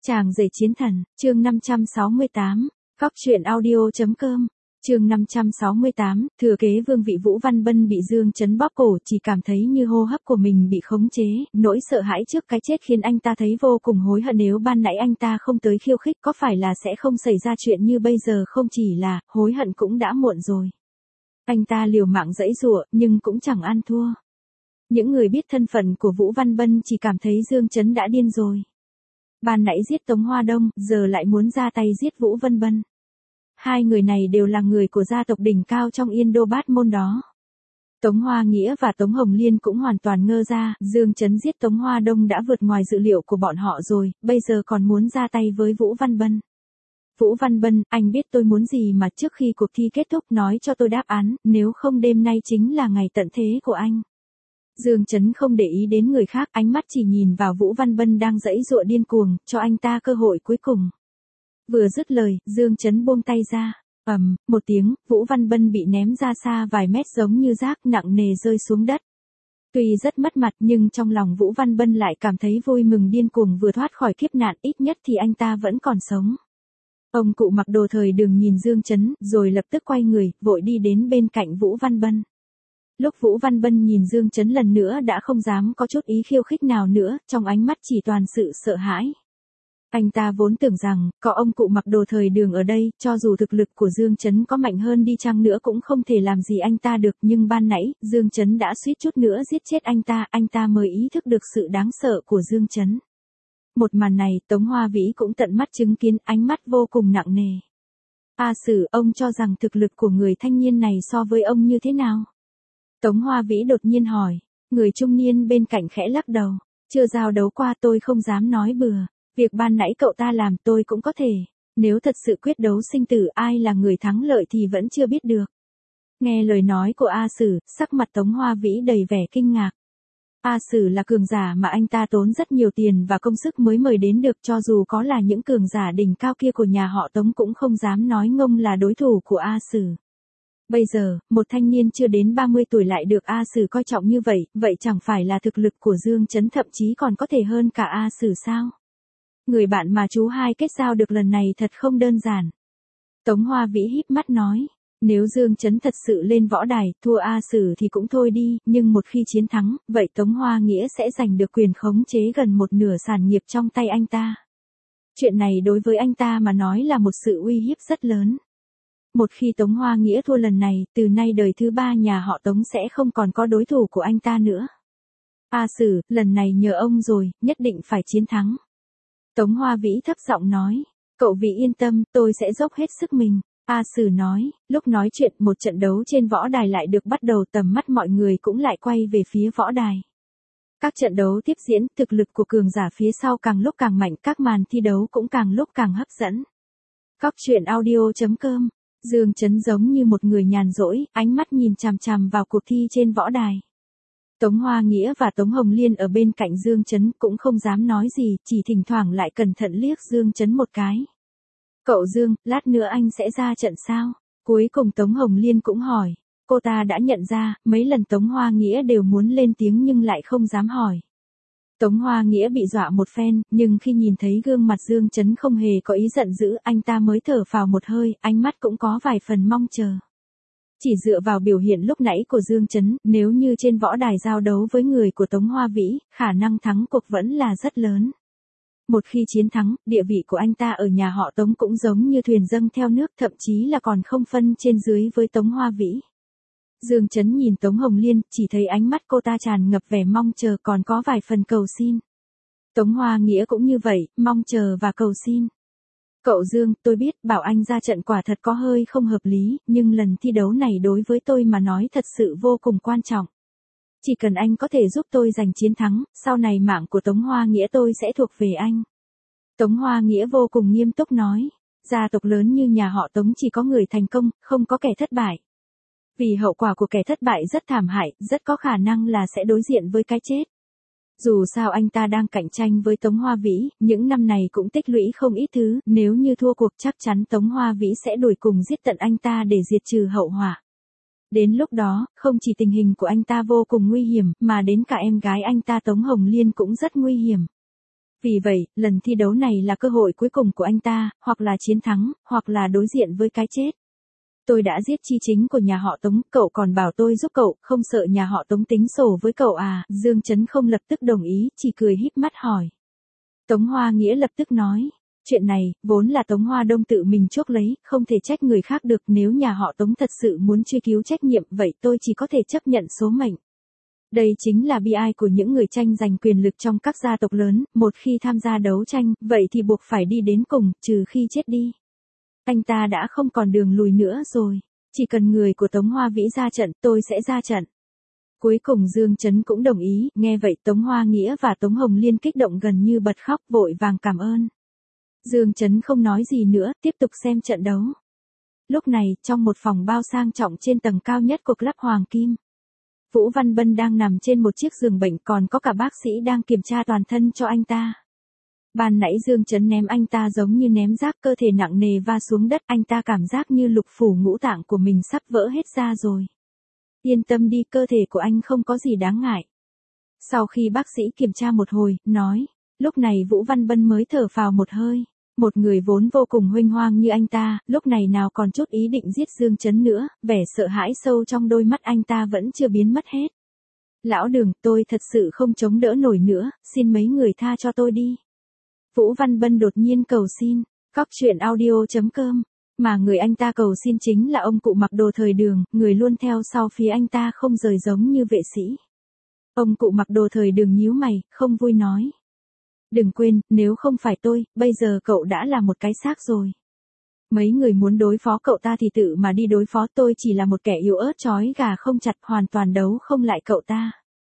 Chàng rể chiến thần, chương 568, Cóc truyện audio.com, chương 568, thừa kế vương vị Vũ Văn Bân bị Dương Chấn bóp cổ, chỉ cảm thấy như hô hấp của mình bị khống chế, nỗi sợ hãi trước cái chết khiến anh ta thấy vô cùng hối hận, nếu ban nãy anh ta không tới khiêu khích có phải là sẽ không xảy ra chuyện như bây giờ không, chỉ là, hối hận cũng đã muộn rồi. Anh ta liều mạng giãy giụa, nhưng cũng chẳng ăn thua. Những người biết thân phận của Vũ Văn Bân chỉ cảm thấy Dương Chấn đã điên rồi. Ban nãy giết Tống Hoa Đông, giờ lại muốn ra tay giết Vũ Văn Bân. Hai người này đều là người của gia tộc đỉnh cao trong Yên Đô Bát Môn đó. Tống Hoa Nghĩa và Tống Hồng Liên cũng hoàn toàn ngơ ra, Dương Chấn giết Tống Hoa Đông đã vượt ngoài dự liệu của bọn họ rồi, bây giờ còn muốn ra tay với Vũ Văn Bân. Vũ Văn Bân, anh biết tôi muốn gì mà, trước khi cuộc thi kết thúc nói cho tôi đáp án, nếu không đêm nay chính là ngày tận thế của anh. Dương Chấn không để ý đến người khác, ánh mắt chỉ nhìn vào Vũ Văn Bân đang giãy giụa điên cuồng, cho anh ta cơ hội cuối cùng. Vừa dứt lời, Dương Chấn buông tay ra. Một tiếng, Vũ Văn Bân bị ném ra xa vài mét giống như rác, nặng nề rơi xuống đất. Tuy rất mất mặt nhưng trong lòng Vũ Văn Bân lại cảm thấy vui mừng điên cuồng, vừa thoát khỏi kiếp nạn, ít nhất thì anh ta vẫn còn sống. Ông cụ mặc đồ thời đường nhìn Dương Chấn, rồi lập tức quay người, vội đi đến bên cạnh Vũ Văn Bân. Lúc Vũ Văn Bân nhìn Dương Chấn lần nữa đã không dám có chút ý khiêu khích nào nữa, trong ánh mắt chỉ toàn sự sợ hãi. Anh ta vốn tưởng rằng, có ông cụ mặc đồ thời đường ở đây, cho dù thực lực của Dương Chấn có mạnh hơn đi chăng nữa cũng không thể làm gì anh ta được, nhưng ban nãy, Dương Chấn đã suýt chút nữa giết chết anh ta mới ý thức được sự đáng sợ của Dương Chấn. Một màn này, Tống Hoa Vĩ cũng tận mắt chứng kiến, ánh mắt vô cùng nặng nề. Sử, ông cho rằng thực lực của người thanh niên này so với ông như thế nào? Tống Hoa Vĩ đột nhiên hỏi, người trung niên bên cạnh khẽ lắc đầu, chưa giao đấu qua tôi không dám nói bừa, việc ban nãy cậu ta làm tôi cũng có thể, nếu thật sự quyết đấu sinh tử ai là người thắng lợi thì vẫn chưa biết được. Nghe lời nói của Sử, sắc mặt Tống Hoa Vĩ đầy vẻ kinh ngạc. Sử là cường giả mà anh ta tốn rất nhiều tiền và công sức mới mời đến được, cho dù có là những cường giả đỉnh cao kia của nhà họ Tống cũng không dám nói ngông là đối thủ của Sử. Bây giờ, một thanh niên chưa đến 30 tuổi lại được Sử coi trọng như vậy, vậy chẳng phải là thực lực của Dương Chấn thậm chí còn có thể hơn cả Sử sao? Người bạn mà chú hai kết giao được lần này thật không đơn giản. Tống Hoa Vĩ híp mắt nói, nếu Dương Chấn thật sự lên võ đài, thua Sử thì cũng thôi đi, nhưng một khi chiến thắng, vậy Tống Hoa Nghĩa sẽ giành được quyền khống chế gần một nửa sản nghiệp trong tay anh ta. Chuyện này đối với anh ta mà nói là một sự uy hiếp rất lớn. Một khi Tống Hoa Nghĩa thua lần này, từ nay đời thứ ba nhà họ Tống sẽ không còn có đối thủ của anh ta nữa. Sử, lần này nhờ ông rồi, nhất định phải chiến thắng. Tống Hoa Vĩ thấp giọng nói, cậu Vĩ yên tâm, tôi sẽ dốc hết sức mình. Sử nói, lúc nói chuyện một trận đấu trên võ đài lại được bắt đầu, tầm mắt mọi người cũng lại quay về phía võ đài. Các trận đấu tiếp diễn, thực lực của cường giả phía sau càng lúc càng mạnh, các màn thi đấu cũng càng lúc càng hấp dẫn. Cóc truyện audio.com, Dương Chấn giống như một người nhàn rỗi, ánh mắt nhìn chằm chằm vào cuộc thi trên võ đài. Tống Hoa Nghĩa và Tống Hồng Liên ở bên cạnh Dương Chấn cũng không dám nói gì, chỉ thỉnh thoảng lại cẩn thận liếc Dương Chấn một cái. Cậu Dương, lát nữa anh sẽ ra trận sao? Cuối cùng Tống Hồng Liên cũng hỏi. Cô ta đã nhận ra, mấy lần Tống Hoa Nghĩa đều muốn lên tiếng nhưng lại không dám hỏi. Tống Hoa Nghĩa bị dọa một phen, nhưng khi nhìn thấy gương mặt Dương Chấn không hề có ý giận dữ, anh ta mới thở phào một hơi, ánh mắt cũng có vài phần mong chờ. Chỉ dựa vào biểu hiện lúc nãy của Dương Chấn, nếu như trên võ đài giao đấu với người của Tống Hoa Vĩ, khả năng thắng cuộc vẫn là rất lớn. Một khi chiến thắng, địa vị của anh ta ở nhà họ Tống cũng giống như thuyền dâng theo nước, thậm chí là còn không phân trên dưới với Tống Hoa Vĩ. Dương Chấn nhìn Tống Hồng Liên, chỉ thấy ánh mắt cô ta tràn ngập vẻ mong chờ, còn có vài phần cầu xin. Tống Hoa Nghĩa cũng như vậy, mong chờ và cầu xin. Cậu Dương, tôi biết, bảo anh ra trận quả thật có hơi không hợp lý, nhưng lần thi đấu này đối với tôi mà nói thật sự vô cùng quan trọng. Chỉ cần anh có thể giúp tôi giành chiến thắng, sau này mạng của Tống Hoa Nghĩa tôi sẽ thuộc về anh. Tống Hoa Nghĩa vô cùng nghiêm túc nói, gia tộc lớn như nhà họ Tống chỉ có người thành công, không có kẻ thất bại. Vì hậu quả của kẻ thất bại rất thảm hại, rất có khả năng là sẽ đối diện với cái chết. Dù sao anh ta đang cạnh tranh với Tống Hoa Vĩ, những năm này cũng tích lũy không ít thứ, nếu như thua cuộc chắc chắn Tống Hoa Vĩ sẽ đuổi cùng giết tận anh ta để diệt trừ hậu họa. Đến lúc đó, không chỉ tình hình của anh ta vô cùng nguy hiểm, mà đến cả em gái anh ta Tống Hồng Liên cũng rất nguy hiểm. Vì vậy, lần thi đấu này là cơ hội cuối cùng của anh ta, hoặc là chiến thắng, hoặc là đối diện với cái chết. Tôi đã giết chi chính của nhà họ Tống, cậu còn bảo tôi giúp cậu, không sợ nhà họ Tống tính sổ với cậu à? Dương Chấn không lập tức đồng ý, chỉ cười híp mắt hỏi. Tống Hoa Nghĩa lập tức nói. Chuyện này, vốn là Tống Hoa Đông tự mình chuốc lấy, không thể trách người khác được. Nếu nhà họ Tống thật sự muốn truy cứu trách nhiệm, vậy tôi chỉ có thể chấp nhận số mệnh. Đây chính là bi ai của những người tranh giành quyền lực trong các gia tộc lớn, một khi tham gia đấu tranh, vậy thì buộc phải đi đến cùng, trừ khi chết đi. Anh ta đã không còn đường lùi nữa rồi. Chỉ cần người của Tống Hoa Vĩ ra trận, tôi sẽ ra trận. Cuối cùng Dương Chấn cũng đồng ý, nghe vậy Tống Hoa Nghĩa và Tống Hồng Liên kích động gần như bật khóc, vội vàng cảm ơn. Dương Chấn không nói gì nữa, tiếp tục xem trận đấu. Lúc này, trong một phòng bao sang trọng trên tầng cao nhất của Club Hoàng Kim, Vũ Văn Bân đang nằm trên một chiếc giường bệnh, còn có cả bác sĩ đang kiểm tra toàn thân cho anh ta. Ban nãy Dương Chấn ném anh ta giống như ném rác, cơ thể nặng nề va xuống đất, anh ta cảm giác như lục phủ ngũ tạng của mình sắp vỡ hết ra rồi. Yên tâm đi, cơ thể của anh không có gì đáng ngại. Sau khi bác sĩ kiểm tra một hồi, nói, lúc này Vũ Văn Bân mới thở phào một hơi. Một người vốn vô cùng huênh hoang như anh ta, lúc này nào còn chút ý định giết Dương Chấn nữa, vẻ sợ hãi sâu trong đôi mắt anh ta vẫn chưa biến mất hết. Lão Đường, tôi thật sự không chống đỡ nổi nữa, xin mấy người tha cho tôi đi. Vũ Văn Bân đột nhiên cầu xin, Cóc Truyện Audio.com, mà người anh ta cầu xin chính là ông cụ mặc đồ thời Đường, người luôn theo sau phía anh ta không rời giống như vệ sĩ. Ông cụ mặc đồ thời Đường nhíu mày, không vui nói. Đừng quên, nếu không phải tôi, bây giờ cậu đã là một cái xác rồi. Mấy người muốn đối phó cậu ta thì tự mà đi đối phó, tôi chỉ là một kẻ yếu ớt trói gà không chặt, hoàn toàn đấu không lại cậu ta.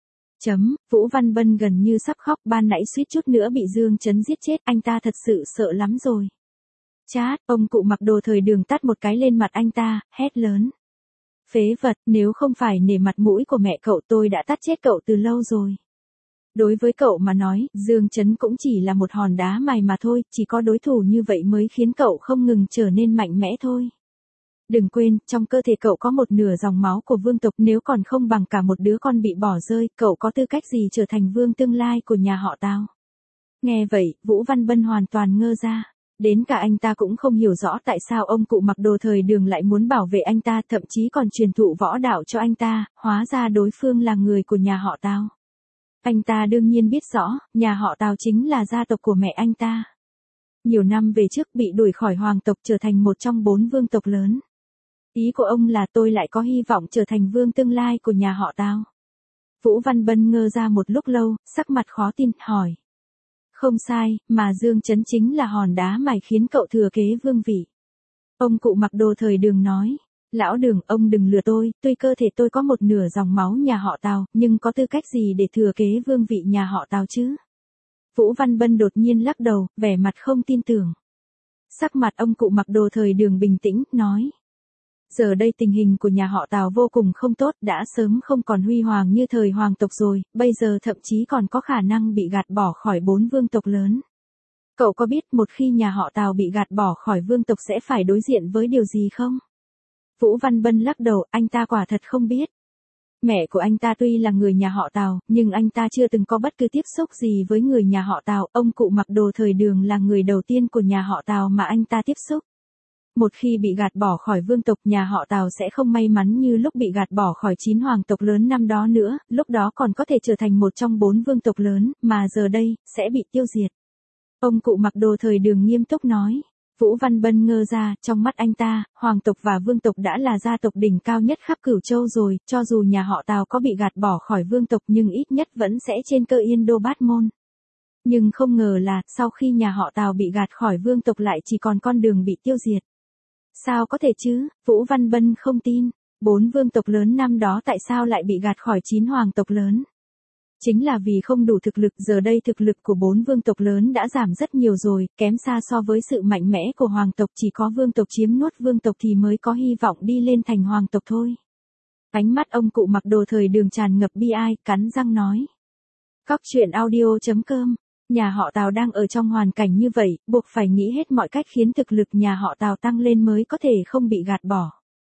Vũ Văn Bân gần như sắp khóc, ban nãy suýt chút nữa bị Dương Chấn giết chết, anh ta thật sự sợ lắm rồi. Chát, ông cụ mặc đồ thời Đường tát một cái lên mặt anh ta, hét lớn. Phế vật, nếu không phải nể mặt mũi của mẹ cậu tôi đã tát chết cậu từ lâu rồi. Đối với cậu mà nói, Dương Chấn cũng chỉ là một hòn đá mài mà thôi, chỉ có đối thủ như vậy mới khiến cậu không ngừng trở nên mạnh mẽ thôi. Đừng quên, trong cơ thể cậu có một nửa dòng máu của vương tộc, nếu còn không bằng cả một đứa con bị bỏ rơi, cậu có tư cách gì trở thành vương tương lai của nhà họ Tào. Nghe vậy, Vũ Văn Bân hoàn toàn ngơ ra. Đến cả anh ta cũng không hiểu rõ tại sao ông cụ mặc đồ thời Đường lại muốn bảo vệ anh ta, thậm chí còn truyền thụ võ đạo cho anh ta, hóa ra đối phương là người của nhà họ Tào. Anh ta đương nhiên biết rõ, nhà họ Tào chính là gia tộc của mẹ anh ta. Nhiều năm về trước bị đuổi khỏi hoàng tộc, trở thành một trong 4 vương tộc lớn. Ý của ông là tôi lại có hy vọng trở thành vương tương lai của nhà họ Tào. Vũ Văn Bân ngơ ra một lúc lâu, sắc mặt khó tin, hỏi. Không sai, mà Dương Chấn chính là hòn đá mài khiến cậu thừa kế vương vị. Ông cụ mặc đồ thời Đường nói. Lão Đường, ông đừng lừa tôi, tuy cơ thể tôi có một nửa dòng máu nhà họ Tào, nhưng có tư cách gì để thừa kế vương vị nhà họ Tào chứ? Vũ Văn Bân đột nhiên lắc đầu, vẻ mặt không tin tưởng. Sắc mặt ông cụ mặc đồ thời Đường bình tĩnh, nói. Giờ đây tình hình của nhà họ Tào vô cùng không tốt, đã sớm không còn huy hoàng như thời hoàng tộc rồi, bây giờ thậm chí còn có khả năng bị gạt bỏ khỏi 4 vương tộc lớn. Cậu có biết một khi nhà họ Tào bị gạt bỏ khỏi vương tộc sẽ phải đối diện với điều gì không? Vũ Văn Bân lắc đầu, anh ta quả thật không biết. Mẹ của anh ta tuy là người nhà họ Tào, nhưng anh ta chưa từng có bất cứ tiếp xúc gì với người nhà họ Tào, ông cụ mặc đồ thời Đường là người đầu tiên của nhà họ Tào mà anh ta tiếp xúc. Một khi bị gạt bỏ khỏi vương tộc, nhà họ Tào sẽ không may mắn như lúc bị gạt bỏ khỏi 9 hoàng tộc lớn năm đó nữa, lúc đó còn có thể trở thành một trong 4 vương tộc lớn, mà giờ đây, sẽ bị tiêu diệt. Ông cụ mặc đồ thời Đường nghiêm túc nói. Vũ Văn Bân ngơ ra, trong mắt anh ta, hoàng tộc và vương tộc đã là gia tộc đỉnh cao nhất khắp Cửu Châu rồi, cho dù nhà họ Tào có bị gạt bỏ khỏi vương tộc nhưng ít nhất vẫn sẽ trên cơ Yên Đô Bát Môn. Nhưng không ngờ là, sau khi nhà họ Tào bị gạt khỏi vương tộc lại chỉ còn con đường bị tiêu diệt. Sao có thể chứ? Vũ Văn Bân không tin. 4 vương tộc lớn năm đó tại sao lại bị gạt khỏi 9 hoàng tộc lớn? Chính là vì không đủ thực lực, giờ đây thực lực của 4 vương tộc lớn đã giảm rất nhiều rồi, kém xa so với sự mạnh mẽ của hoàng tộc, chỉ có vương tộc chiếm nuốt vương tộc thì mới có hy vọng đi lên thành hoàng tộc thôi. Ánh mắt ông cụ mặc đồ thời Đường tràn ngập bi ai, cắn răng nói. Cóc Truyện Audio.com, nhà họ Tào đang ở trong hoàn cảnh như vậy, buộc phải nghĩ hết mọi cách khiến thực lực nhà họ Tào tăng lên mới có thể không bị gạt bỏ.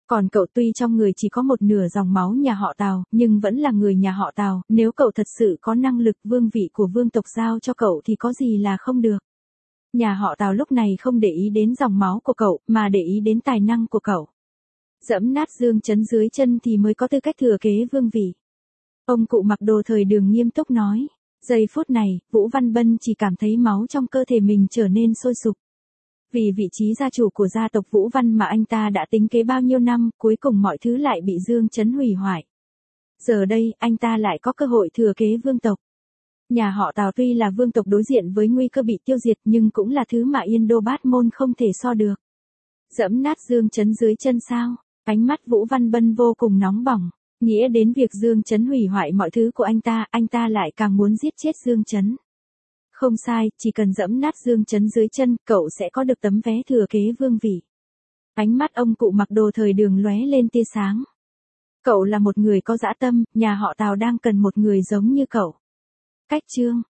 Còn cậu tuy trong người chỉ có một nửa dòng máu nhà họ Tào, nhưng vẫn là người nhà họ Tào, nếu cậu thật sự có năng lực vương vị của vương tộc giao cho cậu thì có gì là không được. Nhà họ Tào lúc này không để ý đến dòng máu của cậu, mà để ý đến tài năng của cậu. Dẫm nát Dương Chấn dưới chân thì mới có tư cách thừa kế vương vị. Ông cụ mặc đồ thời Đường nghiêm túc nói. Giây phút này, Vũ Văn Bân chỉ cảm thấy máu trong cơ thể mình trở nên sôi sục. Vì vị trí gia chủ của gia tộc Vũ Văn mà anh ta đã tính kế bao nhiêu năm, cuối cùng mọi thứ lại bị Dương Chấn hủy hoại. Giờ đây, anh ta lại có cơ hội thừa kế vương tộc. Nhà họ Tào tuy là vương tộc đối diện với nguy cơ bị tiêu diệt nhưng cũng là thứ mà Yên Đô Bát Môn không thể so được. Dẫm nát Dương Chấn dưới chân sao? Ánh mắt Vũ Văn Bân vô cùng nóng bỏng. Nghĩa đến việc Dương Chấn hủy hoại mọi thứ của anh ta lại càng muốn giết chết Dương Chấn. Không sai, chỉ cần dẫm nát Dương Chấn dưới chân, cậu sẽ có được tấm vé thừa kế vương vị. Ánh mắt ông cụ mặc đồ thời Đường lóe lên tia sáng. Cậu là một người có dã tâm, nhà họ Tào đang cần một người giống như cậu. Cách chương